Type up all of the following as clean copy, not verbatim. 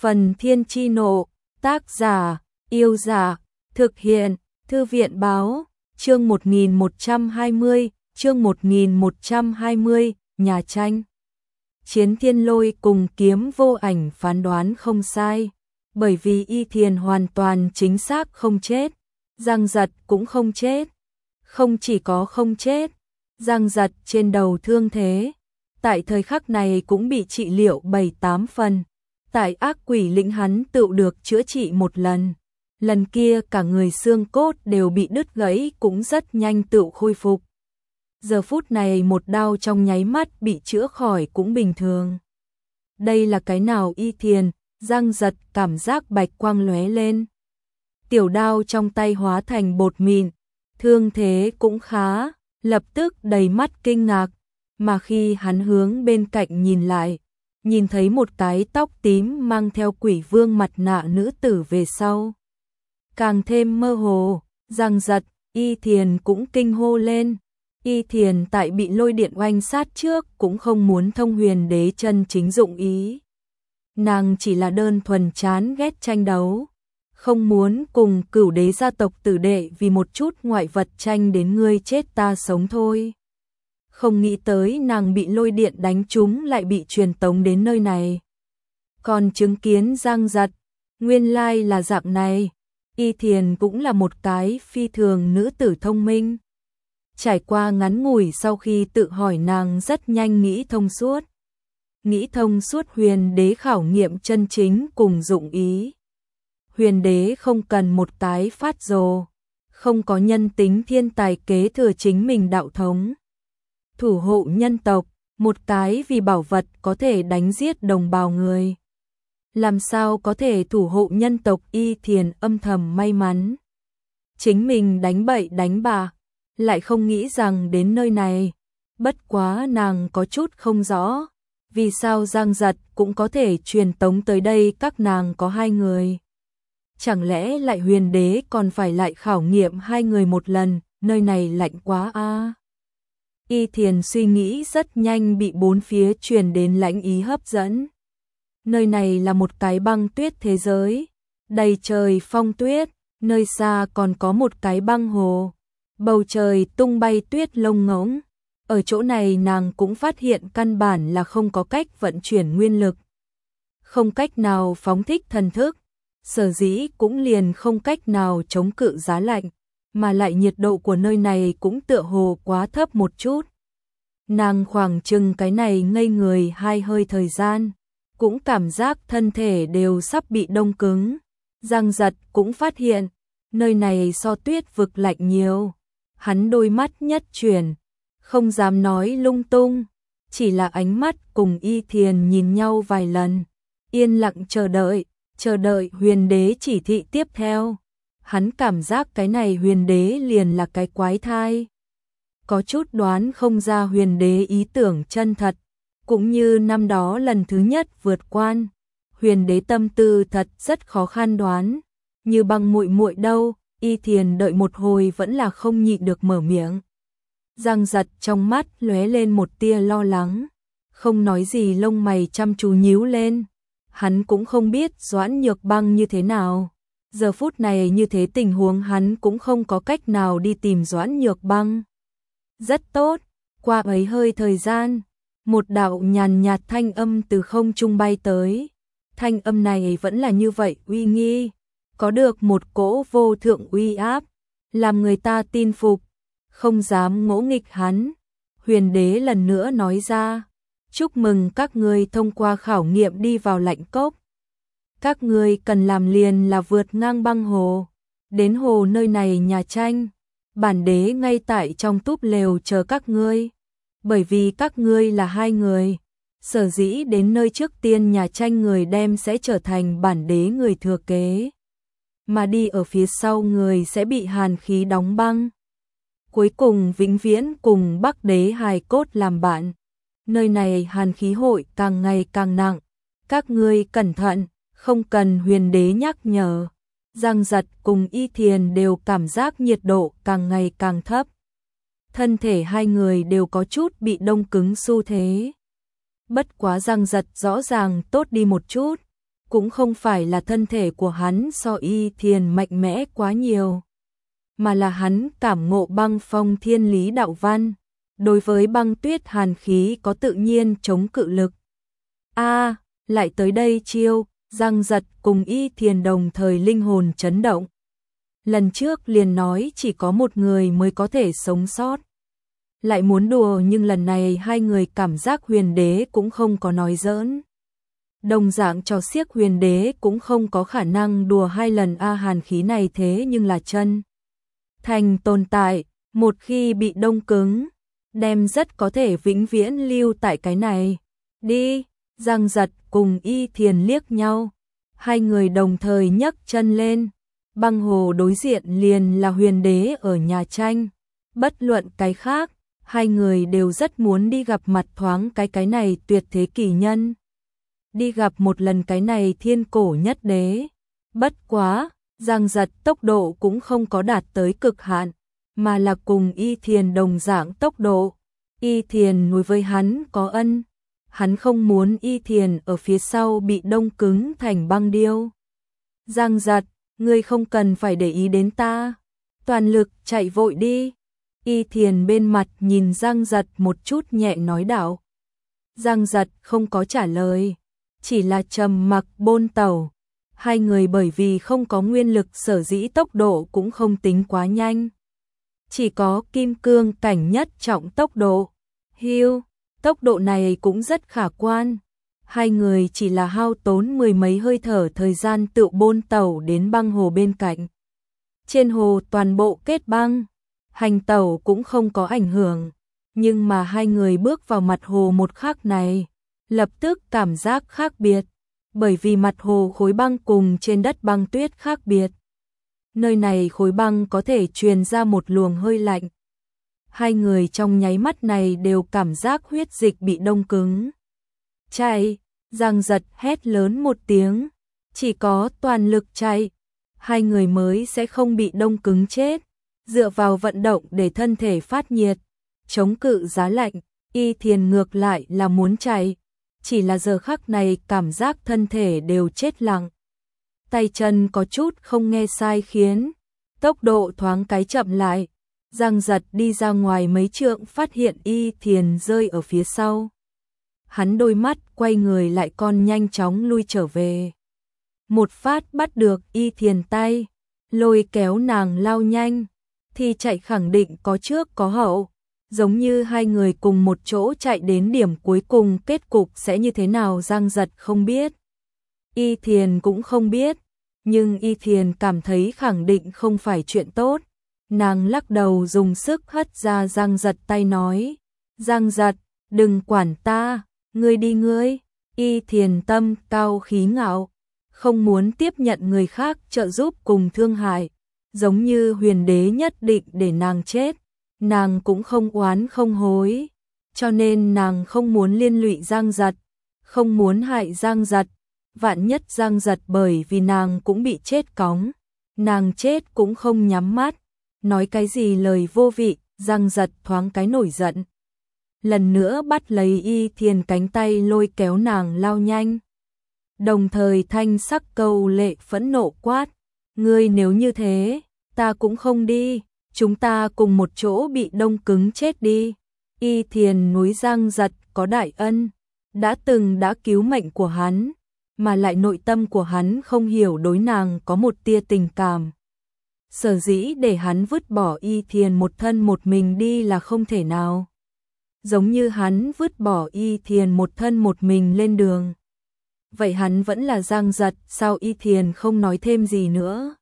Phần Thiên Chi Nộ, tác giả, Yêu Giả, thực hiện, Thư viện Báo, chương 1120, nhà tranh. Chiến Thiên Lôi cùng Kiếm Vô Ảnh phán đoán không sai, bởi vì Y Thiền hoàn toàn chính xác không chết, Giang Giật cũng không chết. Không chỉ có không chết, Giang Giật trên đầu thương thế, tại thời khắc này cũng bị trị liệu 7-8 phần. Tại ác quỷ lĩnh hắn tựu được chữa trị một lần. Lần kia cả người xương cốt đều bị đứt gãy cũng rất nhanh tựu khôi phục. Giờ phút này một đau trong nháy mắt bị chữa khỏi cũng bình thường. Đây là cái nào Y Thiền, Giang Giật cảm giác bạch quang lóe lên. Tiểu đao trong tay hóa thành bột mịn, thương thế cũng khá, lập tức đầy mắt kinh ngạc. Mà khi hắn hướng bên cạnh nhìn lại, nhìn thấy một cái tóc tím mang theo quỷ vương mặt nạ nữ tử về sau. Càng thêm mơ hồ, Giang Giật, Y Thiền cũng kinh hô lên. Y Thiền tại bị lôi điện oanh sát trước cũng không muốn thông huyền đế chân chính dụng ý. Nàng chỉ là đơn thuần chán ghét tranh đấu, không muốn cùng Cửu đế gia tộc tử đệ vì một chút ngoại vật tranh đến ngươi chết ta sống thôi. Không nghĩ tới nàng bị lôi điện đánh trúng lại bị truyền tống đến nơi này. Còn chứng kiến Giang Giật, nguyên lai là dạng này. Y Thiền cũng là một cái phi thường nữ tử thông minh. Trải qua ngắn ngủi sau khi tự hỏi nàng rất nhanh nghĩ thông suốt. Nghĩ thông suốt huyền đế khảo nghiệm chân chính cùng dụng ý. Huyền đế không cần một cái phát rồ, không có nhân tính thiên tài kế thừa chính mình đạo thống. Thủ hộ nhân tộc, một cái vì bảo vật có thể đánh giết đồng bào người. Làm sao có thể thủ hộ nhân tộc? Y Thiền âm thầm may mắn. Chính mình đánh bậy đánh bạ, lại không nghĩ rằng đến nơi này. Bất quá nàng có chút không rõ, vì sao Giang Giật cũng có thể truyền tống tới đây, các nàng có 2 người. Chẳng lẽ lại huyền đế còn phải lại khảo nghiệm 2 người một lần, nơi này lạnh quá a. Y Thiền suy nghĩ rất nhanh bị bốn phía truyền đến lãnh ý hấp dẫn. Nơi này là một cái băng tuyết thế giới, đầy trời phong tuyết, nơi xa còn có một cái băng hồ, bầu trời tung bay tuyết lông ngỗng. Ở chỗ này nàng cũng phát hiện căn bản là không có cách vận chuyển nguyên lực, không cách nào phóng thích thần thức, sở dĩ cũng liền không cách nào chống cự giá lạnh, mà lại nhiệt độ của nơi này cũng tựa hồ quá thấp một chút. Nàng khoảng chừng cái này ngây người 2 hơi thời gian, cũng cảm giác thân thể đều sắp bị đông cứng. Giang Giật cũng phát hiện, nơi này so tuyết vực lạnh nhiều. Hắn đôi mắt nhất chuyển, không dám nói lung tung, chỉ là ánh mắt cùng Y Thiền nhìn nhau vài lần, yên lặng chờ đợi huyền đế chỉ thị tiếp theo. Hắn cảm giác cái này huyền đế liền là cái quái thai. Có chút đoán không ra huyền đế ý tưởng chân thật, cũng như năm đó lần thứ nhất vượt quan, huyền đế tâm tư thật rất khó khăn đoán. Như Băng muội muội đâu? Y Thiền đợi một hồi vẫn là không nhịn được mở miệng. Giang Giật trong mắt lóe lên một tia lo lắng, không nói gì, lông mày chăm chú nhíu lên. Hắn cũng không biết Doãn Nhược Băng như thế nào. Giờ phút này như thế tình huống hắn cũng không có cách nào đi tìm Doãn Nhược Băng. Rất tốt, qua ấy hơi thời gian, một đạo nhàn nhạt thanh âm từ không trung bay tới. Thanh âm này vẫn là như vậy uy nghi, có được một cỗ vô thượng uy áp, làm người ta tin phục, không dám ngỗ nghịch hắn. Huyền đế lần nữa nói ra, chúc mừng các ngươi thông qua khảo nghiệm đi vào lạnh cốc. Các ngươi cần làm liền là vượt ngang băng hồ, đến hồ nơi này nhà tranh. Bản đế ngay tại trong túp lều chờ các ngươi. Bởi vì các ngươi là 2 người, sở dĩ đến nơi trước tiên nhà tranh người đem sẽ trở thành bản đế người thừa kế, mà đi ở phía sau người sẽ bị hàn khí đóng băng. Cuối cùng vĩnh viễn cùng Bắc đế hài cốt làm bạn. Nơi này hàn khí hội càng ngày càng nặng, các ngươi cẩn thận, không cần huyền đế nhắc nhở. Giang Giật cùng Y Thiền đều cảm giác nhiệt độ càng ngày càng thấp. Thân thể 2 người đều có chút bị đông cứng xu thế. Bất quá Giang Giật rõ ràng tốt đi một chút, cũng không phải là thân thể của hắn so Y Thiền mạnh mẽ quá nhiều, mà là hắn cảm ngộ băng phong thiên lý đạo văn, đối với băng tuyết hàn khí có tự nhiên chống cự lực. Lại tới đây chiêu, Giang Giật cùng Y Thiền đồng thời linh hồn chấn động. Lần trước liền nói chỉ có một người mới có thể sống sót. Lại muốn đùa nhưng lần này hai người cảm giác huyền đế cũng không có nói giỡn. Đồng dạng trò xiếc huyền đế cũng không có khả năng đùa hai lần hàn khí này thế nhưng là chân thành tồn tại, một khi bị đông cứng, đem rất có thể vĩnh viễn lưu tại cái này. Đi, Giang Giật cùng Y Thiền liếc nhau, hai người đồng thời nhấc chân lên, băng hồ đối diện liền là huyền đế ở nhà tranh, bất luận cái khác, hai người đều rất muốn đi gặp mặt thoáng cái này tuyệt thế kỳ nhân. Đi gặp một lần cái này thiên cổ nhất đế. Bất quá, Giang Giật tốc độ cũng không có đạt tới cực hạn, mà là cùng Y Thiền đồng dạng tốc độ. Y Thiền đối với hắn có ân, hắn không muốn Y Thiền ở phía sau bị đông cứng thành băng điêu. Giang Giật, ngươi không cần phải để ý đến ta, toàn lực chạy vội đi. Y Thiền bên mặt nhìn Giang Giật một chút nhẹ nói đạo. Giang Giật không có trả lời, chỉ là trầm mặc bôn tàu. Hai người bởi vì không có nguyên lực sở dĩ tốc độ cũng không tính quá nhanh. Chỉ có kim cương cảnh nhất trọng tốc độ. Tốc độ này cũng rất khả quan. Hai người chỉ là hao tốn mười mấy hơi thở thời gian tự bôn tàu đến băng hồ bên cạnh. Trên hồ toàn bộ kết băng, hành tàu cũng không có ảnh hưởng. Nhưng mà hai người bước vào mặt hồ một khắc này, lập tức cảm giác khác biệt, bởi vì mặt hồ khối băng cùng trên đất băng tuyết khác biệt. Nơi này khối băng có thể truyền ra một luồng hơi lạnh. Hai người trong nháy mắt này đều cảm giác huyết dịch bị đông cứng. Chạy, Giang Giật hét lớn một tiếng, chỉ có toàn lực chạy, hai người mới sẽ không bị đông cứng chết. Dựa vào vận động để thân thể phát nhiệt, chống cự giá lạnh, Y Thiền ngược lại là muốn chạy, chỉ là giờ khắc này cảm giác thân thể đều chết lặng. Tay chân có chút không nghe sai khiến, tốc độ thoáng cái chậm lại. Giang Giật đi ra ngoài mấy trượng phát hiện Y Thiền rơi ở phía sau. Hắn đôi mắt quay người lại con nhanh chóng lui trở về. Một phát bắt được Y Thiền tay, lôi kéo nàng lao nhanh, thì chạy khẳng định có trước có hậu. Giống như hai người cùng một chỗ chạy đến điểm cuối cùng, kết cục sẽ như thế nào Giang Giật không biết. Y Thiền cũng không biết, nhưng Y Thiền cảm thấy khẳng định không phải chuyện tốt. Nàng lắc đầu dùng sức hất ra Giang Giật tay nói, Giang Giật, đừng quản ta, ngươi đi ngươi. Y Thiền tâm cao khí ngạo, không muốn tiếp nhận người khác trợ giúp cùng thương hại, giống như huyền đế nhất định để nàng chết. Nàng cũng không oán không hối, cho nên nàng không muốn liên lụy Giang Giật, không muốn hại Giang Giật. Vạn nhất Giang Giật bởi vì nàng cũng bị chết cóng, nàng chết cũng không nhắm mắt. Nói cái gì lời vô vị, Giang Giật thoáng cái nổi giận. Lần nữa bắt lấy Y Thiền cánh tay lôi kéo nàng lao nhanh. Đồng thời thanh sắc câu lệ phẫn nộ quát, ngươi nếu như thế, ta cũng không đi. Chúng ta cùng một chỗ bị đông cứng chết đi. Y Thiền núi Giang Giật có đại ân, đã từng đã cứu mệnh của hắn, mà lại nội tâm của hắn không hiểu đối nàng có một tia tình cảm. Sở dĩ để hắn vứt bỏ Y Thiền một thân một mình đi là không thể nào. Giống như hắn vứt bỏ Y Thiền một thân một mình lên đường. Vậy hắn vẫn là Giang Giật, sao Y Thiền không nói thêm gì nữa?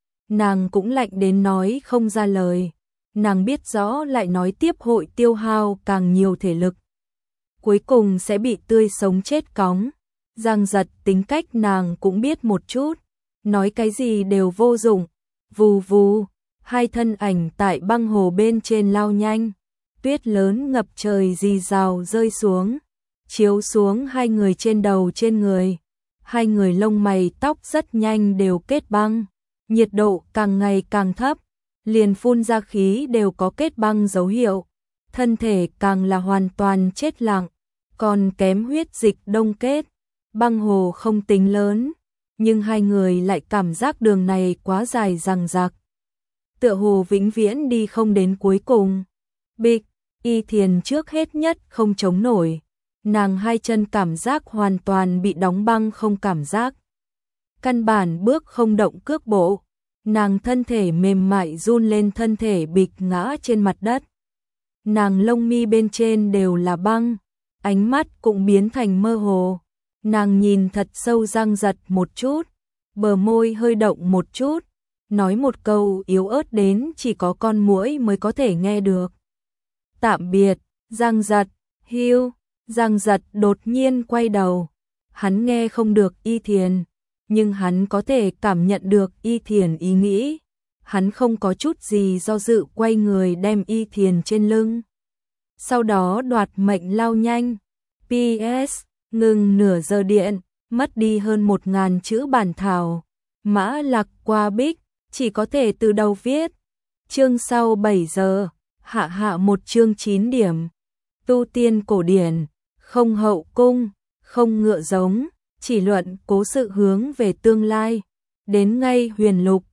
Nàng cũng lạnh đến nói không ra lời. Nàng biết rõ lại nói tiếp hội tiêu hao càng nhiều thể lực, cuối cùng sẽ bị tươi sống chết cóng. Giang Giật tính cách nàng cũng biết một chút, nói cái gì đều vô dụng. Vù vù, hai thân ảnh tại băng hồ bên trên lao nhanh, tuyết lớn ngập trời rì rào rơi xuống, chiếu xuống hai người trên đầu trên người. Hai người lông mày tóc rất nhanh đều kết băng, nhiệt độ càng ngày càng thấp, liền phun ra khí đều có kết băng dấu hiệu, thân thể càng là hoàn toàn chết lặng, còn kém huyết dịch đông kết. Băng hồ không tính lớn, nhưng hai người lại cảm giác đường này quá dài dằng dặc. Tựa hồ vĩnh viễn đi không đến cuối cùng. Bịch, Y Thiền trước hết nhất không chống nổi. Nàng hai chân cảm giác hoàn toàn bị đóng băng không cảm giác. Căn bản bước không động cước bộ. Nàng thân thể mềm mại run lên, thân thể bịch ngã trên mặt đất. Nàng lông mi bên trên đều là băng, ánh mắt cũng biến thành mơ hồ. Nàng nhìn thật sâu, răng giật một chút, bờ môi hơi động một chút, nói một câu yếu ớt đến chỉ có con muỗi mới có thể nghe được. Tạm biệt, Giang Giật, Hưu. Giang Giật đột nhiên quay đầu. Hắn nghe không được Y Thiền, nhưng hắn có thể cảm nhận được Y Thiền ý nghĩ. Hắn không có chút gì do dự, quay người đem Y Thiền trên lưng. Sau đó đoạt mệnh lao nhanh. PS, ngừng nửa giờ điện, mất đi hơn 1000 chữ bản thảo. Mã Lạc qua Bích, chỉ có thể từ đầu viết. Chương sau 7 giờ, hạ một chương 9 điểm. Tu tiên cổ điển, không hậu cung, không ngựa giống, chỉ luận cố sự hướng về tương lai. Đến ngay huyền lục,